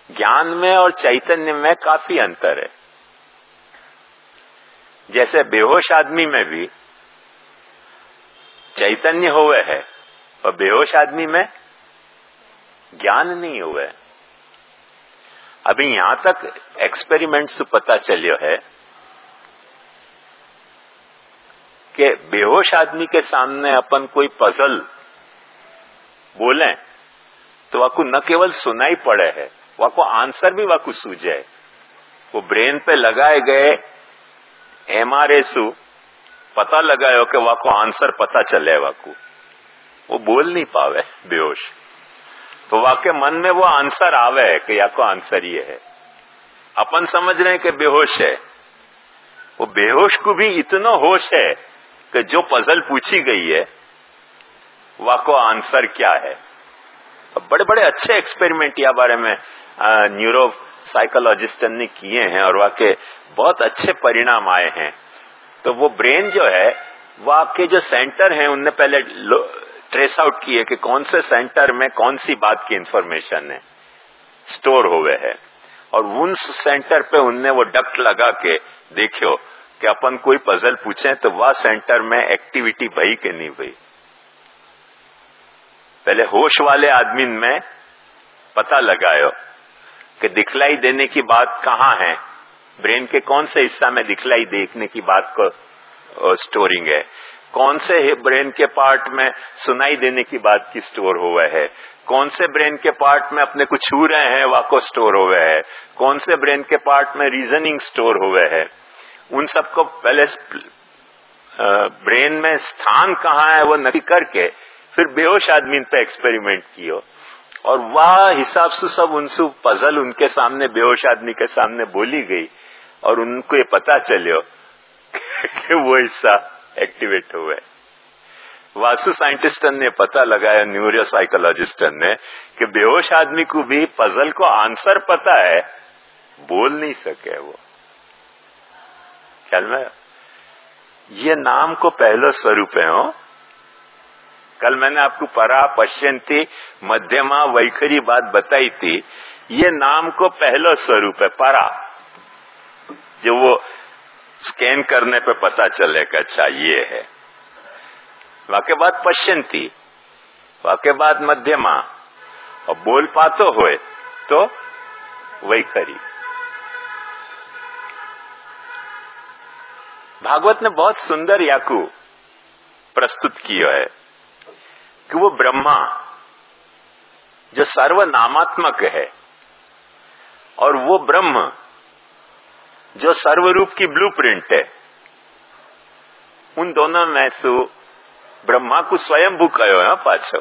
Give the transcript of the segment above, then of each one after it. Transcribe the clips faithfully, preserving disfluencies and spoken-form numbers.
ज्ञान में और चैतन्य में काफी अंतर है। जैसे बेहोश आदमी में भी चैतन्य हुए है और बेहोश आदमी में ज्ञान नहीं हुए। अभी यहां तक एक्सपेरिमेंट से पता चलियो है कि बेहोश आदमी के सामने अपन कोई पजल बोले तो वाको न केवल सुनाई पड़े है, वाको आंसर भी वाको सूझे। वो ब्रेन पे लगाए गए एमआरआई सु पता लगायो कि वाको आंसर पता चले, वाको वो बोल नहीं पावे बेहोश, तो वाके मन में वो आंसर आवे कि या को आंसर ये है। अपन समझ रहे हैं कि बेहोश है, वो बेहोश को भी इतना होश है कि जो पजल पूछी गई है वाको आंसर क्या है। बड़े बड़े अच्छे एक्सपेरिमेंट या बारे में न्यूरो साइकोलॉजिस्ट ने किए हैं और वाके बहुत अच्छे परिणाम आए हैं। तो वो ब्रेन जो है, वाके जो सेंटर हैं उनने पहले ट्रेस आउट किए कि कौन से सेंटर में कौन सी बात की इंफॉर्मेशन है स्टोर हुए है, और उन सेंटर पे उनने वो डक्ट लगा के देखियो कि अपन कोई पजल पूछे तो वह सेंटर में एक्टिविटी भई कि नहीं भई। पहले होश वाले आदमी में पता लगायो कि दिखलाई देने की बात कहाँ है, ब्रेन के कौन से हिस्सा में दिखलाई देखने की बात को स्टोरिंग है, कौन से ब्रेन के पार्ट में सुनाई देने की बात की स्टोर हुआ है, कौन से ब्रेन के पार्ट में अपने को छू रहे हैं वाको स्टोर हुए है, कौन से ब्रेन के पार्ट में रीजनिंग स्टोर हुए है। उन सबको पहले ब्रेन में स्थान कहाँ है वो नक्की करके फिर बेहोश आदमी पे एक्सपेरिमेंट कियो, और वह हिसाब से सब उनसे पजल उनके सामने बेहोश आदमी के सामने बोली गई और उनको ये पता चलियो कि वो हिस्सा एक्टिवेट हुए। वास्तु साइंटिस्ट ने पता लगाया, न्यूरो साइकोलॉजिस्ट ने, कि बेहोश आदमी को भी पजल को आंसर पता है, बोल नहीं सके वो। ख्याल में ये नाम को पहला स्वरूप है। हो कल मैंने आपको परा पश्यंती मध्यमा वैखरी बात बताई थी, ये नाम को पहला स्वरूप है परा, जो वो स्कैन करने पे पता चलेगा अच्छा ये है। वाके बाद पश्यंती, वाके बाद मध्यमा, और बोल पातो होए तो वैखरी। भागवत ने बहुत सुंदर याकू प्रस्तुत किया है कि वो ब्रह्मा जो सर्वनामात्मक है और वो ब्रह्म जो सर्वरूप की ब्लूप्रिंट है, उन दोनों में से ब्रह्मा को स्वयंभू कहो है पाछो,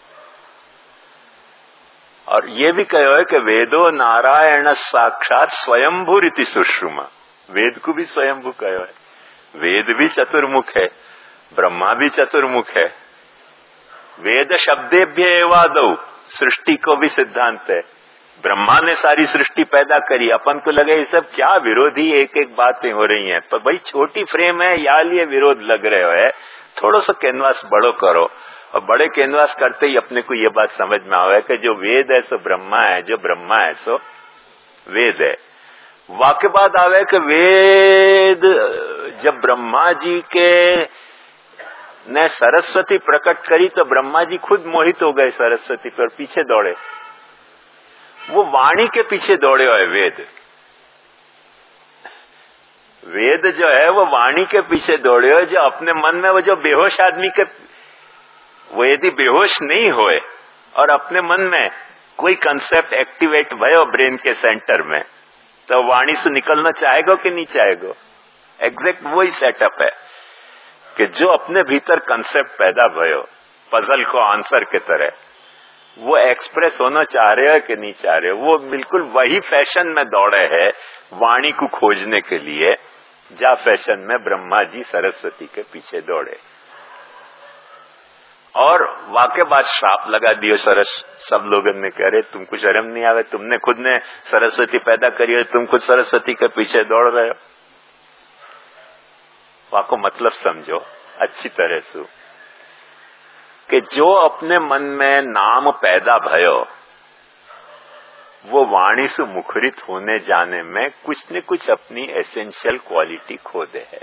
और ये भी कहो है कि वेदो नारायण साक्षात स्वयंभू रीति सुश्रुमा। वेद को भी स्वयंभू कहो है, वेद भी चतुर्मुख है, ब्रह्मा भी चतुर्मुख है। वेद शब्देभ्य एवादौ, सृष्टि को भी सिद्धांत है, ब्रह्मा ने सारी सृष्टि पैदा करी। अपन को लगे ये सब क्या विरोधी एक एक बातें हो रही हैं, पर भाई छोटी फ्रेम है या लिए विरोध लग रहे हो है, थोड़ा सा कैनवास बड़ो करो, और बड़े कैनवास करते ही अपने को ये बात समझ में आवे कि जो वेद है सो ब्रह्मा है, जो ब्रह्मा है सो वेद है। वाके बाद आवे कि वेद जब ब्रह्मा जी के ने सरस्वती प्रकट करी तो ब्रह्मा जी खुद मोहित हो गए सरस्वती पर, पीछे दौड़े, वो वाणी के पीछे दौड़े हुए वेद। वेद जो है वो वाणी के पीछे दौड़े हुए, जो अपने मन में वो जो बेहोश आदमी के, वो यदि बेहोश नहीं होए और अपने मन में कोई कंसेप्ट एक्टिवेट भयो ब्रेन के सेंटर में, तो वाणी से निकलना चाहेगा कि नहीं चाहेगा। एग्जैक्ट वही सेटअप है कि जो अपने भीतर कंसेप्ट पैदा भयो पजल को आंसर के तरह, वो एक्सप्रेस होना चाह रहे हो कि नहीं चाह रहे हो, वो बिल्कुल वही फैशन में दौड़े है वाणी को खोजने के लिए, जा फैशन में ब्रह्मा जी सरस्वती के पीछे दौड़े। और वाके बाद श्राप लगा दियो सरस, सब लोगों ने कह रहे तुमको शर्म नहीं आवे, तुमने खुद ने सरस्वती पैदा करी है, तुम खुद सरस्वती के पीछे दौड़ रहे हो। वाको मतलब समझो अच्छी तरह से कि जो अपने मन में नाम पैदा भयो वो वाणी से मुखरित होने जाने में कुछ न कुछ अपनी एसेंशियल क्वालिटी खो दे है।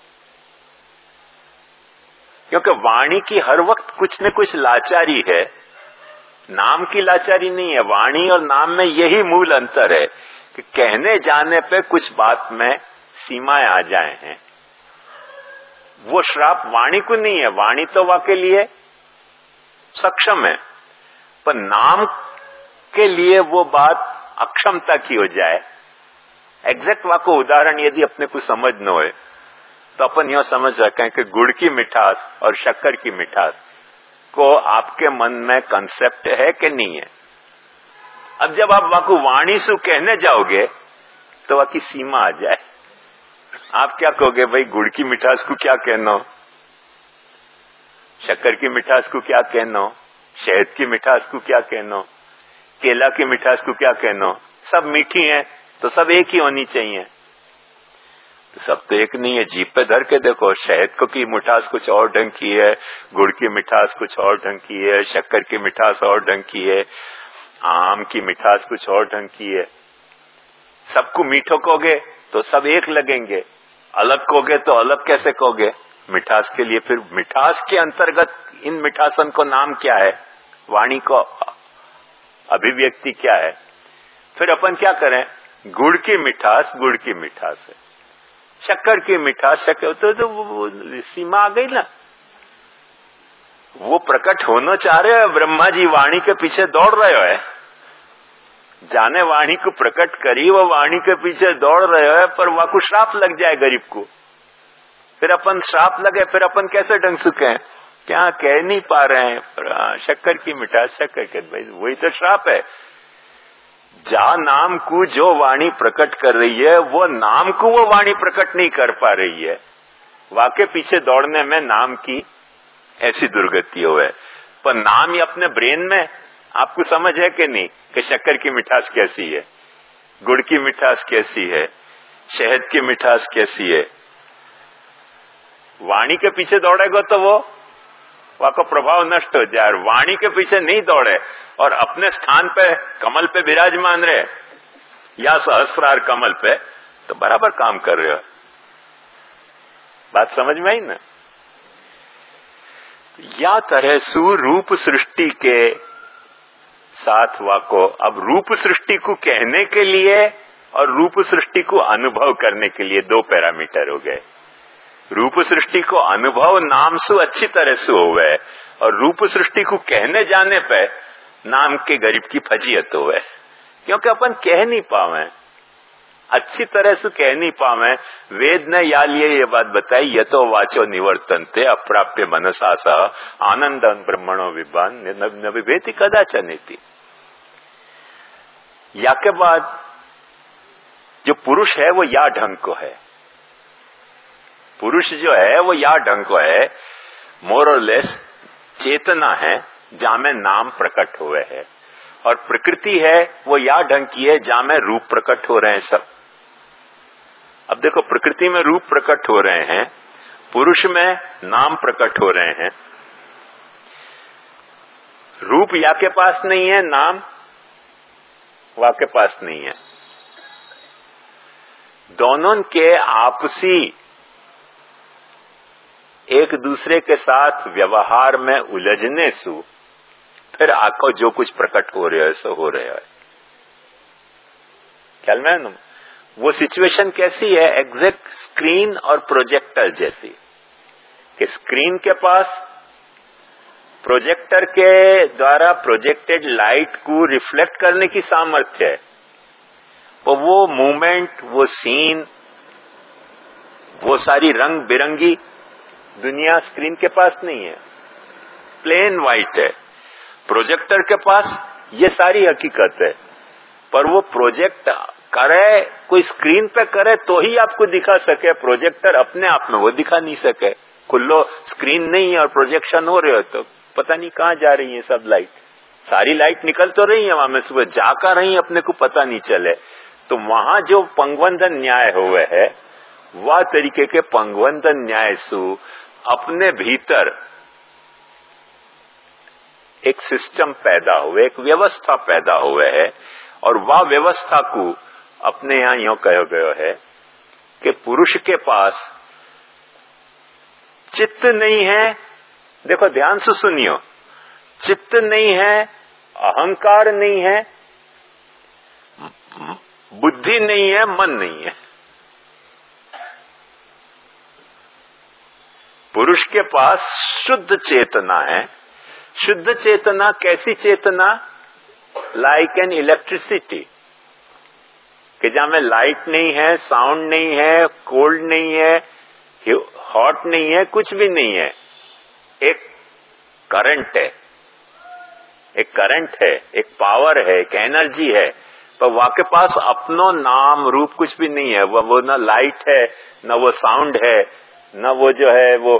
क्योंकि वाणी की हर वक्त कुछ न कुछ लाचारी है, नाम की लाचारी नहीं है। वाणी और नाम में यही मूल अंतर है कि कहने जाने पे कुछ बात में सीमाएं आ जाए हैं। वो श्राप वाणी को नहीं है, वाणी तो वाके लिए सक्षम है, पर नाम के लिए वो बात अक्षमता की हो जाए। एग्जैक्ट वाको उदाहरण यदि अपने को समझ न हो तो अपन यह समझ सकें कि गुड़ की मिठास और शक्कर की मिठास को आपके मन में कंसेप्ट है कि नहीं है। अब जब आप वाको वाणी से कहने जाओगे तो वाकी सीमा आ जाए। आप क्या कहोगे, भाई गुड़ की मिठास को क्या कहना, शक्कर की मिठास को क्या कहना, शहद की मिठास को क्या कहना, केला की मिठास को क्या कहना। सब मीठी हैं तो सब एक ही होनी चाहिए। तो सब तो एक नहीं है। जीभ पे धर के देखो, शहद को की मिठास कुछ और ढंग की है, गुड़ की मिठास कुछ और ढंग की है, शक्कर की मिठास और ढंग की है, आम की मिठास कुछ और ढंग की है। सबको मीठो कहोगे तो सब एक लगेंगे, अलग कहोगे तो अलग कैसे कहोगे। मिठास के लिए फिर मिठास के अंतर्गत इन मिठासन को नाम क्या है, वाणी को अभिव्यक्ति क्या है। फिर अपन क्या करें, गुड़ की मिठास गुड़ की मिठास है, शक्कर की मिठास शक्कर, तो, तो वो, वो सीमा आ गई ना। वो प्रकट होना चाह रहे हो, ब्रह्मा जी वाणी के पीछे दौड़ रहे हो, जाने वाणी को प्रकट करी, वो वाणी के पीछे दौड़ रहे हो, पर वहां को श्राप लग जाए गरीब को। फिर अपन श्राप लगे, फिर अपन कैसे ढंग से कहें, क्या कह नहीं पा रहे हैं, पर शक्कर की मिठास शक्कर के, भाई वही तो श्राप है। जा नाम को जो वाणी प्रकट कर रही है, वो नाम को वो वाणी प्रकट नहीं कर पा रही है। वाके पीछे दौड़ने में नाम की ऐसी दुर्गति हो है। पर नाम ही अपने ब्रेन में आपको समझ है कि नहीं कि शक्कर की मिठास कैसी है, गुड़ की मिठास कैसी है, शहद की मिठास कैसी है। वाणी के पीछे दौड़ेगा तो वो वाका प्रभाव नष्ट हो जाए। और वाणी के पीछे नहीं दौड़े और अपने स्थान पे कमल पे विराजमान रहे या सहस्रार कमल पे, तो बराबर काम कर रहे हो। बात समझ में आई ना। या तरह सु रूप सृष्टि के साथ वाको, अब रूप सृष्टि को कहने के लिए और रूप सृष्टि को अनुभव करने के लिए दो पैरामीटर हो गए। रूप सृष्टि को अनुभव नाम से अच्छी तरह से हुए और रूप सृष्टि को कहने जाने पे नाम के गरीब की फजीयत हुए, क्योंकि अपन कह नहीं पावे, अच्छी तरह से कह नहीं पावे। वेद ने या लिए ये बात बताई, ये तो वाचो निवर्तनते अप्राप्य मनसा सह आनंदन ब्रह्मणो विद्वान न विभेति कदाचन इति। या के बाद जो पुरुष है वो या ढंग को है, पुरुष जो है वो या ढंग को है, मोर और लेस चेतना है जहां में नाम प्रकट हुए है, और प्रकृति है वो या ढंग की है जहां में रूप प्रकट हो रहे हैं सब। अब देखो, प्रकृति में रूप प्रकट हो रहे हैं, पुरुष में नाम प्रकट हो रहे हैं। रूप या के पास नहीं है, नाम वा के पास नहीं है। दोनों के आपसी एक दूसरे के साथ व्यवहार में उलझने से फिर आपको जो कुछ प्रकट हो रहा है सो हो रहा है। ख्याल में ना, वो सिचुएशन कैसी है, एग्जैक्ट स्क्रीन और प्रोजेक्टर जैसी, कि स्क्रीन के पास प्रोजेक्टर के द्वारा प्रोजेक्टेड लाइट को रिफ्लेक्ट करने की सामर्थ्य है, तो वो मूवमेंट, वो सीन, वो सारी रंग बिरंगी दुनिया स्क्रीन के पास नहीं है, प्लेन व्हाइट है। प्रोजेक्टर के पास ये सारी हकीकत है, पर वो प्रोजेक्ट करे, कोई स्क्रीन पे करे तो ही आपको दिखा सके। प्रोजेक्टर अपने आप में वो दिखा नहीं सके, खुल्लो स्क्रीन नहीं है और प्रोजेक्शन हो रहे हो तो पता नहीं कहां जा रही है सब लाइट। सारी लाइट निकल तो रही है वहां में, सुबह जाकर रही अपने को पता नहीं चले। तो वहां जो पंगवंदन न्याय हुए है, वह तरीके के पंगवंदन न्याय सु अपने भीतर एक सिस्टम पैदा हुए, एक व्यवस्था पैदा हुए है, और वह व्यवस्था को अपने यहां यो कहो गयो है कि पुरुष के पास चित्त नहीं है। देखो ध्यान से सुनियो, चित्त नहीं है, अहंकार नहीं है, बुद्धि नहीं है, मन नहीं है। पुरुष के पास शुद्ध चेतना है। शुद्ध चेतना कैसी चेतना? लाइक एन इलेक्ट्रिसिटी, कि जहां में लाइट नहीं है, साउंड नहीं है, कोल्ड नहीं है, हॉट नहीं है, कुछ भी नहीं है। एक करंट है, एक करंट है, एक पावर है, एक एनर्जी है, पर वहां के पास अपनो नाम रूप कुछ भी नहीं है। वो वो ना लाइट है, ना वो साउंड है, ना वो जो है वो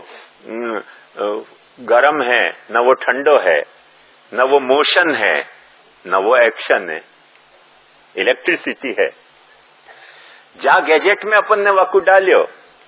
गरम है, ना वो ठंडो है, ना वो मोशन है, ना वो एक्शन है। इलेक्ट्रिसिटी है। जा गैजेट में अपन ने वाकू डालियो,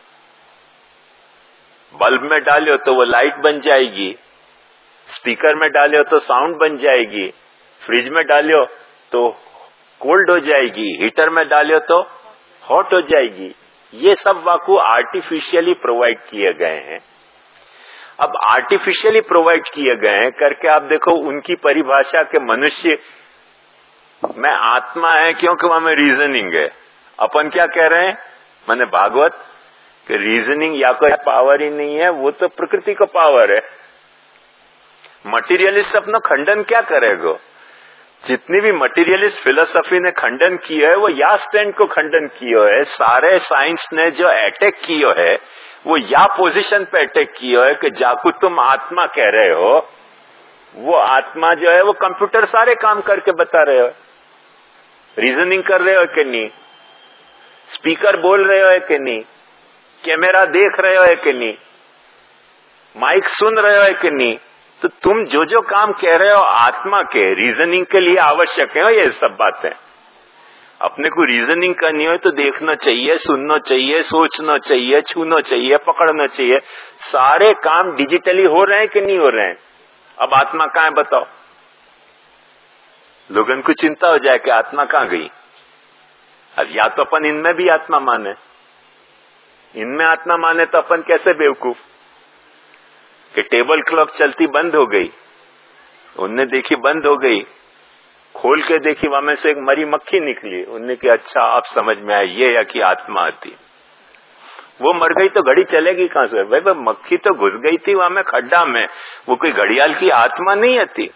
बल्ब में डालियो तो वो लाइट बन जाएगी, स्पीकर में डालियो तो साउंड बन जाएगी, फ्रिज में डालियो तो कोल्ड हो जाएगी, हीटर में डालियो तो हॉट हो जाएगी। ये सब वाकू आर्टिफिशियली प्रोवाइड किए गए हैं। अब आर्टिफिशियली प्रोवाइड किए गए हैं करके आप देखो उनकी परिभाषा के मनुष्य में आत्मा है, क्योंकि वहां में रीजनिंग है। अपन क्या कह रहे हैं, माने भागवत कि रीजनिंग या कोई पावर ही नहीं है, वो तो प्रकृति का पावर है। मटीरियलिस्ट अपना खंडन क्या करेगा? जितनी भी मटीरियलिस्ट फिलोसफी ने खंडन किया है वो या स्टैंड को खंडन किया है। सारे साइंस ने जो अटैक किया है वो या पोजीशन पे अटैक किया है कि जाकू तुम आत्मा कह रहे हो, वो आत्मा जो है वो कंप्यूटर सारे काम करके बता रहे हो। रीजनिंग कर रहे हो कि नहीं, स्पीकर बोल रहे हो कि नहीं, कैमरा देख रहे हो कि नहीं, माइक सुन रहे हो कि नहीं, तो तुम जो जो काम कह रहे हो आत्मा के रीजनिंग के लिए आवश्यक है। ये सब बातें अपने को रीजनिंग करनी हो तो देखना चाहिए, सुनना चाहिए, सोचना चाहिए, छूना चाहिए, पकड़ना चाहिए। सारे काम डिजिटली हो रहे हैं कि नहीं हो रहे हैं? अब आत्मा कहाँ है बताओ? लोगों को चिंता हो जाए कि आत्मा कहाँ गई। अब या तो अपन इनमें भी आत्मा माने, इनमें आत्मा माने तो अपन कैसे बेवकूफ कि टेबल क्लॉक चलती बंद हो गई, उनने देखी बंद हो गई, खोल के देखी वहां में से एक मरी मक्खी निकली, उनने कि अच्छा आप समझ में आया ये या कि आत्मा आती। वो मर गई तो घड़ी चलेगी कहां से? भाई भाई मक्खी तो घुस गई थी वहां में खड्डा में, वो कोई घड़ियाल की आत्मा नहीं आती।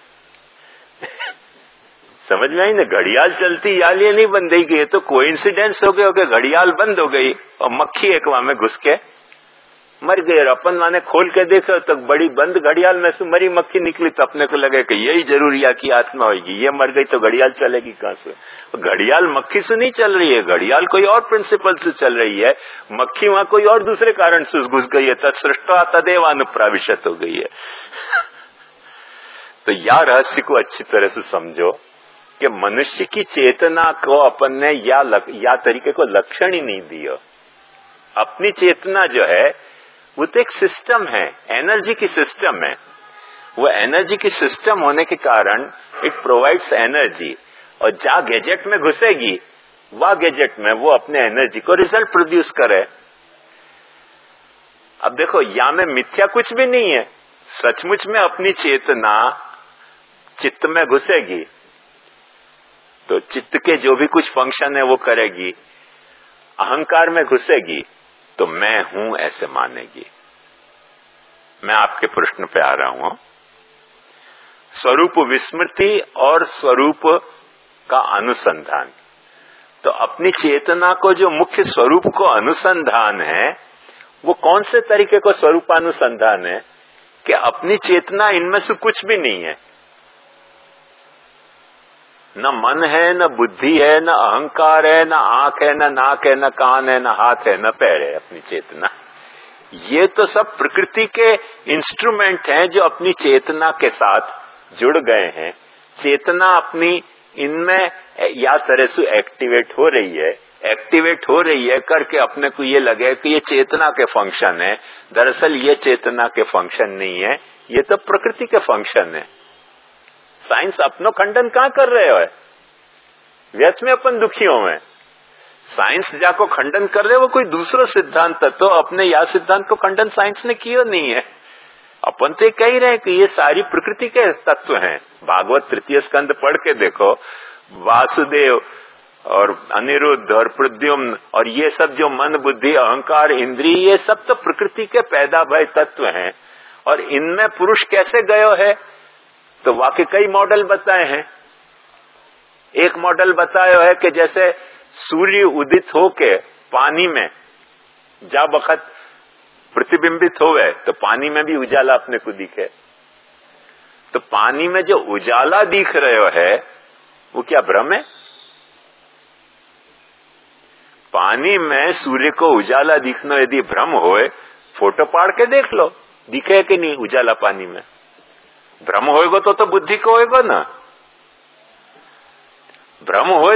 समझ में आई ना? घड़ियाल चलती याल ये नहीं बंद गई, ये तो कोइंसिडेंस हो गया कि घड़ियाल बंद हो गई और मक्खी एक वहां में घुस के मर गई। और अपन माने खोल के देखो तो बड़ी बंद घड़ियाल में से मरी मक्खी निकली, तो अपने को लगे कि यही जरूरिया की आत्मा होगी। ये मर गई तो घड़ियाल चलेगी कहां से? घड़ियाल मक्खी से नहीं चल रही है, घड़ियाल कोई और प्रिंसिपल से चल रही है, मक्खी वहां कोई और दूसरे कारण से घुस गई है। तद सृष्टा तदेव अनुप्राविशत हो गई है। तो या रहस्य को अच्छी तरह से समझो कि मनुष्य की चेतना को अपन ने या, लक, या तरीके को लक्षण ही नहीं दिया। अपनी चेतना जो है वो तो एक सिस्टम है, एनर्जी की सिस्टम है। वो एनर्जी की सिस्टम होने के कारण इट प्रोवाइड्स एनर्जी, और जहां गैजेट में घुसेगी वह गैजेट में वो अपने एनर्जी को रिजल्ट प्रोड्यूस करे। अब देखो यहां में मिथ्या कुछ भी नहीं है। सचमुच में अपनी चेतना चित्त में घुसेगी तो चित्त के जो भी कुछ फंक्शन है वो करेगी। अहंकार में घुसेगी तो मैं हूं ऐसे मानेगी। मैं आपके प्रश्न पे आ रहा हूं। स्वरूप विस्मृति और स्वरूप का अनुसंधान। तो अपनी चेतना को जो मुख्य स्वरूप को अनुसंधान है वो कौन से तरीके को स्वरूपानुसंधान है कि अपनी चेतना इनमें से कुछ भी नहीं है। न मन है, न बुद्धि है, न अहंकार है, न आंख है, न नाक है, न कान है, न हाथ है, न पैर है। अपनी चेतना ये तो सब प्रकृति के इंस्ट्रूमेंट हैं जो अपनी चेतना के साथ जुड़ गए हैं। चेतना अपनी इनमें या तरह से एक्टिवेट हो रही है, एक्टिवेट हो रही है करके अपने को ये लगे कि ये चेतना के फंक्शन है। दरअसल ये चेतना के फंक्शन नहीं है, ये तो प्रकृति के फंक्शन है। साइंस अपनो खंडन कहां कर रहे हो? व्यर्थ में अपन दुखी होवे। साइंस जाको खंडन कर रहे वो कोई दूसरो सिद्धांत तो अपने या सिद्धांत को खंडन साइंस ने किया नहीं है। अपन तो कह रहे हैं कि ये सारी प्रकृति के तत्व हैं। भागवत तृतीय स्कंद पढ़ के देखो, वासुदेव और अनिरुद्ध और प्रद्युम्न और ये सब जो मन बुद्धि अहंकार इंद्रिय ये सब तो प्रकृति के पैदा भय तत्व हैं। और इनमें पुरुष कैसे गयो है तो वाकई कई मॉडल बताए हैं। एक मॉडल बताया है कि जैसे सूर्य उदित होके पानी में जा बखत प्रतिबिंबित होवे तो पानी में भी उजाला अपने को दिखे। तो पानी में जो उजाला दिख रहे है वो क्या भ्रम है? पानी में सूर्य को उजाला दिखना यदि भ्रम होए, फोटो पाड़ के देख लो, दिखे कि नहीं उजाला पानी में? भ्रम होएगा तो तो बुद्धि को होएगा ना। भ्रम होए